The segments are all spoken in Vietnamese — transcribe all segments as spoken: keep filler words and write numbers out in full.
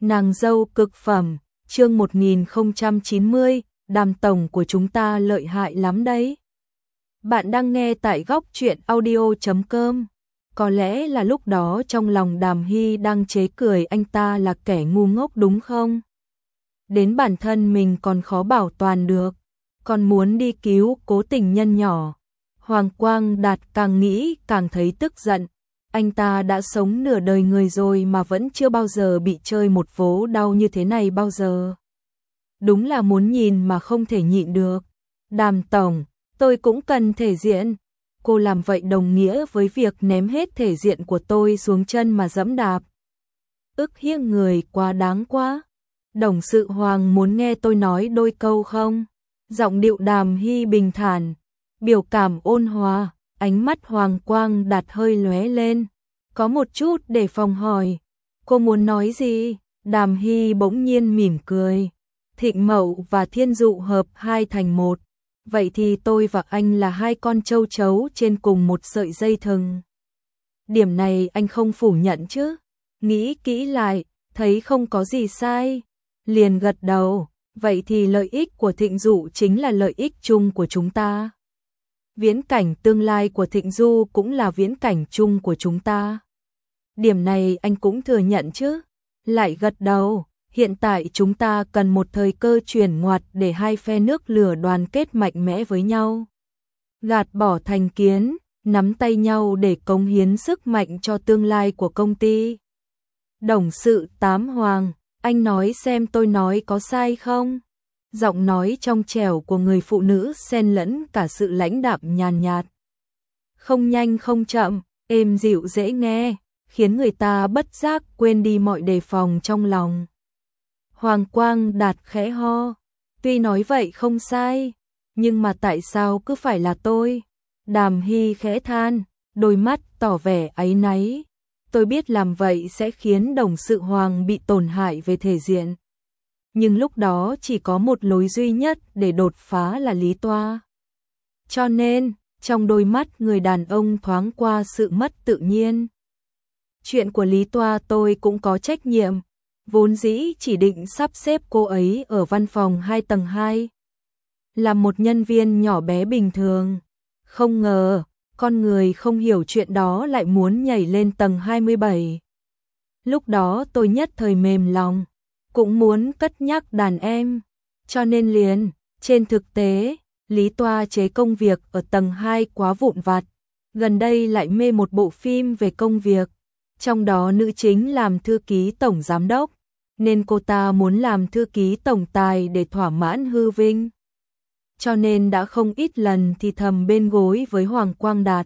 Nàng dâu cực phẩm, chương một nghìn không trăm chín mươi, Đàm tổng của chúng ta lợi hại lắm đấy. Bạn đang nghe tại góc truyện audio chấm com. Có lẽ là lúc đó trong lòng Đàm Hy đang chế cười anh ta là kẻ ngu ngốc đúng không? Đến bản thân mình còn khó bảo toàn được, còn muốn đi cứu cố tình nhân nhỏ. Hoàng Quang Đạt càng nghĩ càng thấy tức giận. Anh ta đã sống nửa đời người rồi mà vẫn chưa bao giờ bị chơi một vố đau như thế này bao giờ. Đúng là muốn nhìn mà không thể nhịn được. Đàm tổng, tôi cũng cần thể diện. Cô làm vậy đồng nghĩa với việc ném hết thể diện của tôi xuống chân mà dẫm đạp. Ức hiếp người quá đáng quá. Đồng sự Hoàng muốn nghe tôi nói đôi câu không? Giọng điệu Đàm Hy bình thản, biểu cảm ôn hòa, ánh mắt Hoàng Quang Đạt hơi lóe lên. Có một chút để phòng hỏi. Cô muốn nói gì? Đàm Hy bỗng nhiên mỉm cười. Thịnh Mậu và Thiên Dụ hợp hai thành một. Vậy thì tôi và anh là hai con châu chấu trên cùng một sợi dây thừng. Điểm này anh không phủ nhận chứ? Nghĩ kỹ lại, thấy không có gì sai. Liền gật đầu. Vậy thì lợi ích của Thịnh Dụ chính là lợi ích chung của chúng ta. Viễn cảnh tương lai của Thịnh Du cũng là viễn cảnh chung của chúng ta. Điểm này anh cũng thừa nhận chứ? Lại gật đầu. Hiện tại chúng ta cần một thời cơ chuyển ngoặt để hai phe nước lửa đoàn kết mạnh mẽ với nhau. Gạt bỏ thành kiến, nắm tay nhau để cống hiến sức mạnh cho tương lai của công ty. Đồng sự Tám Hoàng, anh nói xem tôi nói có sai không? Giọng nói trong trẻo của người phụ nữ xen lẫn cả sự lãnh đạm nhàn nhạt. Không nhanh không chậm, êm dịu dễ nghe, khiến người ta bất giác quên đi mọi đề phòng trong lòng. Hoàng Quang Đạt khẽ ho, tuy nói vậy không sai, nhưng mà tại sao cứ phải là tôi? Đàm Hy khẽ than, đôi mắt tỏ vẻ áy náy. Tôi biết làm vậy sẽ khiến đồng sự Hoàng bị tổn hại về thể diện. Nhưng lúc đó chỉ có một lối duy nhất để đột phá là Lý Toa. Cho nên, trong đôi mắt người đàn ông thoáng qua sự mất tự nhiên. Chuyện của Lý Toa tôi cũng có trách nhiệm, vốn dĩ chỉ định sắp xếp cô ấy ở văn phòng hai tầng hai. Là một nhân viên nhỏ bé bình thường, không ngờ, con người không hiểu chuyện đó lại muốn nhảy lên tầng hai mươi bảy. Lúc đó tôi nhất thời mềm lòng, cũng muốn cất nhắc đàn em, cho nên liền, trên thực tế, Lý Toa chế công việc ở tầng hai quá vụn vặt, gần đây lại mê một bộ phim về công việc, trong đó nữ chính làm thư ký tổng giám đốc, nên cô ta muốn làm thư ký tổng tài để thỏa mãn hư vinh. Cho nên đã không ít lần thì thầm bên gối với Hoàng Quang Đạt.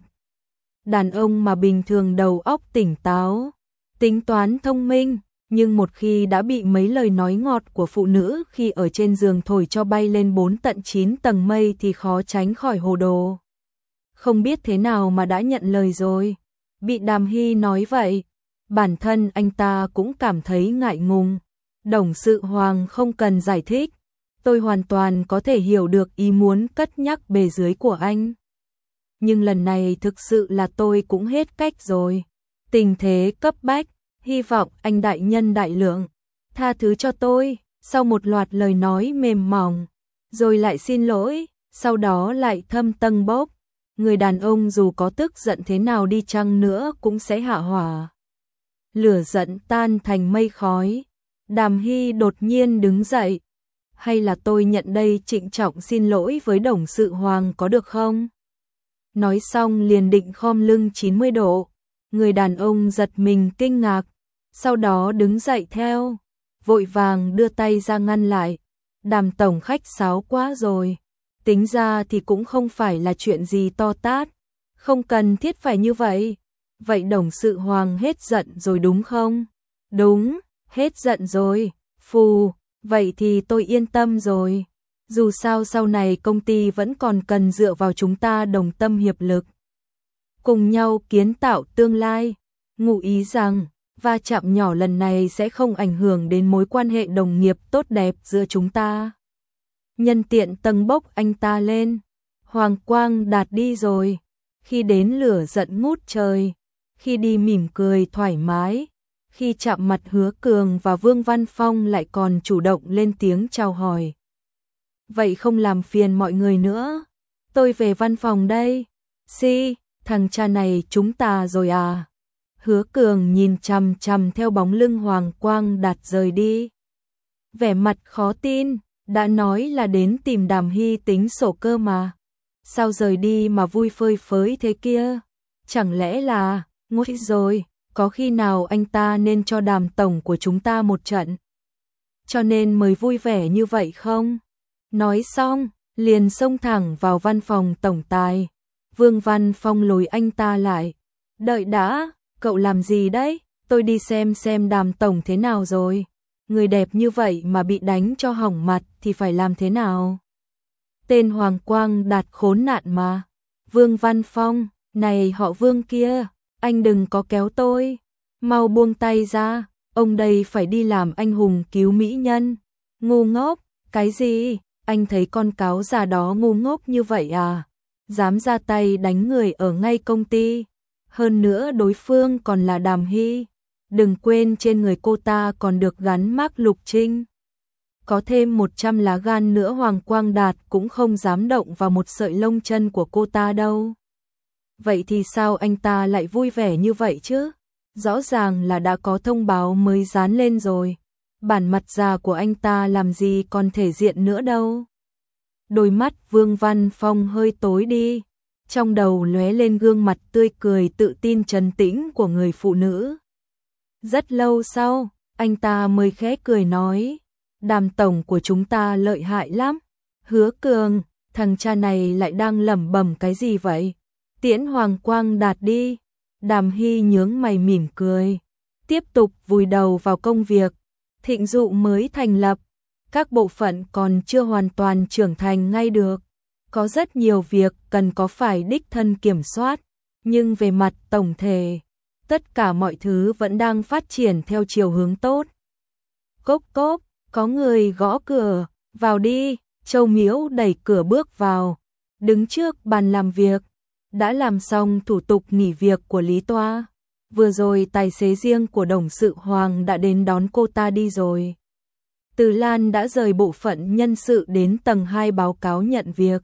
Đàn ông mà bình thường đầu óc tỉnh táo, tính toán thông minh, nhưng một khi đã bị mấy lời nói ngọt của phụ nữ khi ở trên giường thổi cho bay lên bốn tận chín tầng mây thì khó tránh khỏi hồ đồ. Không biết thế nào mà đã nhận lời rồi. Bị Đàm Hy nói vậy, bản thân anh ta cũng cảm thấy ngại ngùng. Đồng sự Hoàng không cần giải thích, tôi hoàn toàn có thể hiểu được ý muốn cất nhắc bề dưới của anh. Nhưng lần này thực sự là tôi cũng hết cách rồi. Tình thế cấp bách, hy vọng anh đại nhân đại lượng tha thứ cho tôi. Sau một loạt lời nói mềm mỏng, rồi lại xin lỗi, sau đó lại thâm tâng bốc. Người đàn ông dù có tức giận thế nào đi chăng nữa cũng sẽ hạ hỏa. Lửa giận tan thành mây khói. Đàm Hy đột nhiên đứng dậy. Hay là tôi nhận đây trịnh trọng xin lỗi với đồng sự Hoàng có được không? Nói xong liền định khom lưng chín mươi độ. Người đàn ông giật mình kinh ngạc, sau đó đứng dậy theo, vội vàng đưa tay ra ngăn lại. Đàm tổng khách sáo quá rồi, tính ra thì cũng không phải là chuyện gì to tát, không cần thiết phải như vậy. Vậy đồng sự Hoàng hết giận rồi đúng không? Đúng, hết giận rồi, phù, vậy thì tôi yên tâm rồi. Dù sao sau này công ty vẫn còn cần dựa vào chúng ta đồng tâm hiệp lực, cùng nhau kiến tạo tương lai. Ngụ ý rằng, va chạm nhỏ lần này sẽ không ảnh hưởng đến mối quan hệ đồng nghiệp tốt đẹp giữa chúng ta. Nhân tiện tầng bốc anh ta lên. Hoàng Quang Đạt đi rồi. Khi đến lửa giận ngút trời, khi đi mỉm cười thoải mái, Khi chạm mặt Hứa Cường và Vương Văn Phong lại còn chủ động lên tiếng chào hỏi. Vậy không làm phiền mọi người nữa, tôi về văn phòng đây. Si, thằng cha này chúng ta rồi à? Hứa Cường nhìn chằm chằm theo bóng lưng Hoàng Quang Đạt rời đi. Vẻ mặt khó tin, đã nói là đến tìm Đàm Hy tính sổ cơ mà. Sao rời đi mà vui phơi phới thế kia? Chẳng lẽ là, ngồi rồi, có khi nào anh ta nên cho Đàm tổng của chúng ta một trận? Cho nên mới vui vẻ như vậy không? Nói xong, liền xông thẳng vào văn phòng tổng tài. Vương Văn Phong lùi anh ta lại. Đợi đã, cậu làm gì đấy? Tôi đi xem xem Đàm tổng thế nào rồi. Người đẹp như vậy mà bị đánh cho hỏng mặt thì phải làm thế nào? Tên Hoàng Quang Đạt khốn nạn mà. Vương Văn Phong, này họ Vương kia, anh đừng có kéo tôi. Mau buông tay ra, ông đây phải đi làm anh hùng cứu mỹ nhân. Ngu ngốc, cái gì? Anh thấy con cáo già đó ngu ngốc như vậy à? Dám ra tay đánh người ở ngay công ty. Hơn nữa đối phương còn là Đàm Hy. Đừng quên trên người cô ta còn được gắn mác Lục Trinh. Có thêm một trăm lá gan nữa Hoàng Quang Đạt cũng không dám động vào một sợi lông chân của cô ta đâu. Vậy thì sao anh ta lại vui vẻ như vậy chứ? Rõ ràng là đã có thông báo mới dán lên rồi. Bản mặt già của anh ta làm gì còn thể diện nữa đâu. Đôi mắt Vương Văn Phong hơi tối đi. Trong đầu lóe lên gương mặt tươi cười tự tin trấn tĩnh của người phụ nữ. Rất lâu sau, anh ta mới khẽ cười nói. Đàm tổng của chúng ta lợi hại lắm. Hứa Cường, thằng cha này lại đang lẩm bẩm cái gì vậy? Tiễn Hoàng Quang Đạt đi. Đàm Hy nhướng mày mỉm cười. Tiếp tục vùi đầu vào công việc. Thịnh Dụ mới thành lập. Các bộ phận còn chưa hoàn toàn trưởng thành ngay được. Có rất nhiều việc cần có phải đích thân kiểm soát. Nhưng về mặt tổng thể, tất cả mọi thứ vẫn đang phát triển theo chiều hướng tốt. Cốp cốp, có người gõ cửa, vào đi. Châu Miễu đẩy cửa bước vào, đứng trước bàn làm việc. Đã làm xong thủ tục nghỉ việc của Lý Toa. Vừa rồi tài xế riêng của đồng sự Hoàng đã đến đón cô ta đi rồi. Từ Lan đã rời bộ phận nhân sự đến tầng hai báo cáo nhận việc.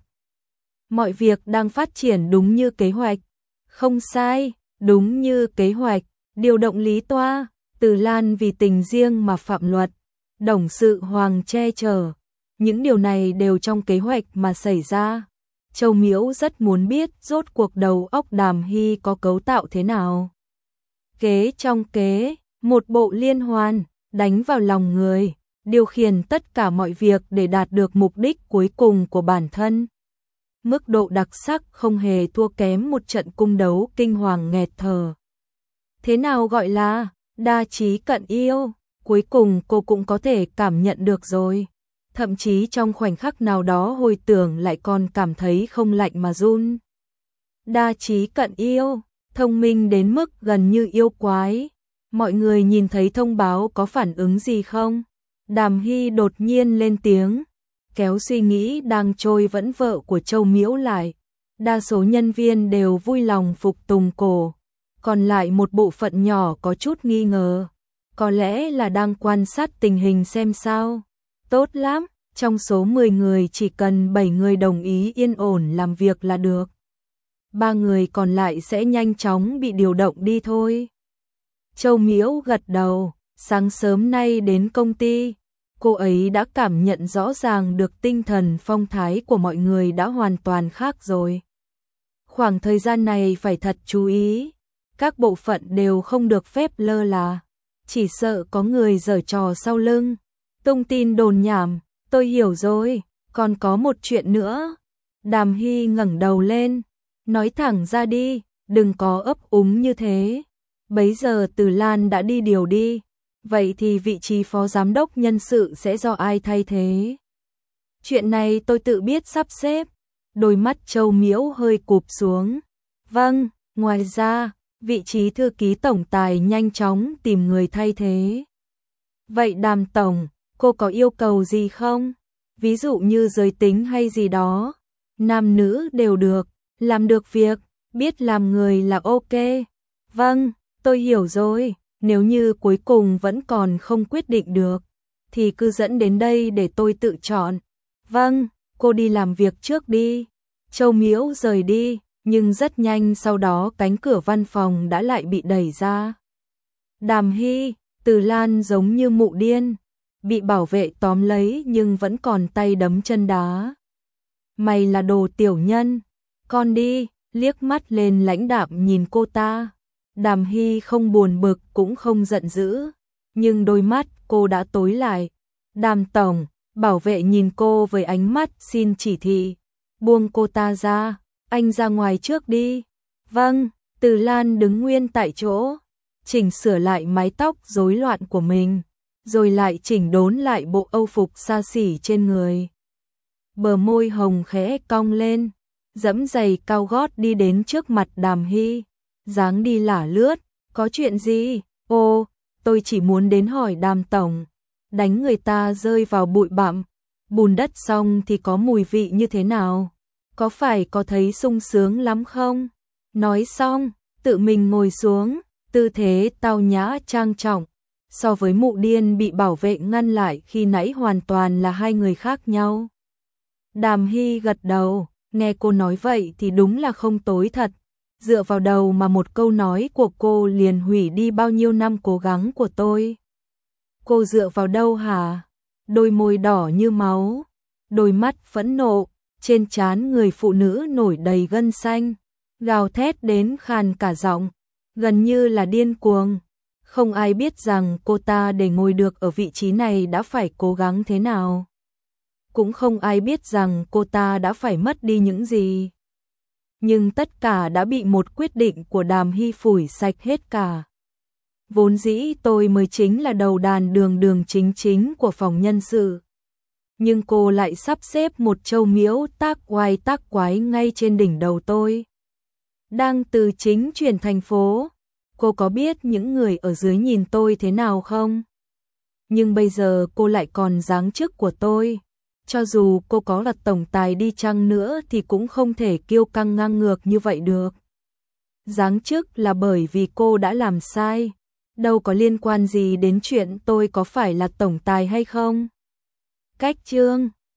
Mọi việc đang phát triển đúng như kế hoạch. Không sai, đúng như kế hoạch. Điều động Lý Toa, Từ Lan vì tình riêng mà phạm luật. Đồng sự Hoàng che chở. Những điều này đều trong kế hoạch mà xảy ra. Châu Miễu rất muốn biết rốt cuộc đầu óc Đàm Hy có cấu tạo thế nào. Kế trong kế, một bộ liên hoàn, đánh vào lòng người, điều khiển tất cả mọi việc để đạt được mục đích cuối cùng của bản thân. Mức độ đặc sắc không hề thua kém một trận cung đấu kinh hoàng nghẹt thở. Thế nào gọi là đa trí cận yêu, cuối cùng cô cũng có thể cảm nhận được rồi. Thậm chí trong khoảnh khắc nào đó hồi tưởng lại còn cảm thấy không lạnh mà run. Đa trí cận yêu, thông minh đến mức gần như yêu quái. Mọi người nhìn thấy thông báo có phản ứng gì không? Đàm Hy đột nhiên lên tiếng, kéo suy nghĩ đang trôi vẫn vợ của Châu Miễu lại. Đa số nhân viên đều vui lòng phục tùng cổ, còn lại một bộ phận nhỏ có chút nghi ngờ. Có lẽ là đang quan sát tình hình xem sao. Tốt lắm, trong số mười người chỉ cần bảy người đồng ý yên ổn làm việc là được. Ba người còn lại sẽ nhanh chóng bị điều động đi thôi. Châu Miễu gật đầu, sáng sớm nay đến công ty, cô ấy đã cảm nhận rõ ràng được tinh thần phong thái của mọi người đã hoàn toàn khác rồi. Khoảng thời gian này phải thật chú ý, các bộ phận đều không được phép lơ là, chỉ sợ có người giở trò sau lưng, tung tin đồn nhảm. Tôi hiểu rồi, còn có một chuyện nữa. Đàm Hy ngẩng đầu lên, nói thẳng ra đi, đừng có ấp úng như thế. Bấy giờ Từ Lan đã đi điều đi, vậy thì vị trí phó giám đốc nhân sự sẽ do ai thay thế? Chuyện này tôi tự biết sắp xếp. Đôi mắt Châu Miễu hơi cụp xuống. Vâng, ngoài ra, vị trí thư ký tổng tài nhanh chóng tìm người thay thế. Vậy Đàm tổng, cô có yêu cầu gì không? Ví dụ như giới tính hay gì đó. Nam nữ đều được, làm được việc, biết làm người là ok. Vâng, tôi hiểu rồi, Nếu như cuối cùng vẫn còn không quyết định được, thì cứ dẫn đến đây để tôi tự chọn. Vâng, cô đi làm việc trước đi. Châu Miễu rời đi, nhưng rất nhanh sau đó cánh cửa văn phòng đã lại bị đẩy ra. Đàm Hy, Từ Lan giống như mụ điên, bị bảo vệ tóm lấy nhưng vẫn còn tay đấm chân đá. Mày là đồ tiểu nhân, con đi, liếc mắt lên lãnh đạm nhìn cô ta. Đàm Hy không buồn bực cũng không giận dữ, nhưng đôi mắt cô đã tối lại. Đàm tổng, bảo vệ nhìn cô với ánh mắt xin chỉ thị, buông cô ta ra, anh ra ngoài trước đi. Vâng, Từ Lan đứng nguyên tại chỗ, chỉnh sửa lại mái tóc rối loạn của mình, rồi lại chỉnh đốn lại bộ âu phục xa xỉ trên người. Bờ môi hồng khẽ cong lên, dẫm giày cao gót đi đến trước mặt Đàm Hy, dáng đi lả lướt, có chuyện gì? Ô, tôi chỉ muốn đến hỏi Đàm tổng, đánh người ta rơi vào bụi bặm, bùn đất xong thì có mùi vị như thế nào? Có phải có thấy sung sướng lắm không? Nói xong, tự mình ngồi xuống, tư thế tao nhã trang trọng, so với mụ điên bị bảo vệ ngăn lại khi nãy hoàn toàn là hai người khác nhau. Đàm Hy gật đầu, nghe cô nói vậy thì đúng là không tối thật, dựa vào đầu mà một câu nói của cô liền hủy đi bao nhiêu năm cố gắng của tôi. Cô dựa vào đâu hả? Đôi môi đỏ như máu, đôi mắt phẫn nộ, trên trán người phụ nữ nổi đầy gân xanh, gào thét đến khàn cả giọng, gần như là điên cuồng. Không ai biết rằng cô ta để ngồi được ở vị trí này đã phải cố gắng thế nào. Cũng không ai biết rằng cô ta đã phải mất đi những gì. Nhưng tất cả đã bị một quyết định của Đàm Hy phủi sạch hết cả. Vốn dĩ tôi mới chính là đầu đàn đường đường chính chính của phòng nhân sự. Nhưng cô lại sắp xếp một Châu Miễu tác oai tác quái ngay trên đỉnh đầu tôi. Đang từ chính chuyển thành phố, cô có biết những người ở dưới nhìn tôi thế nào không? Nhưng bây giờ cô lại còn giáng chức của tôi. Cho dù cô có là tổng tài đi chăng nữa thì cũng không thể kiêu căng ngang ngược như vậy được. Giáng chức là bởi vì cô đã làm sai, đâu có liên quan gì đến chuyện tôi có phải là tổng tài hay không. Cách chương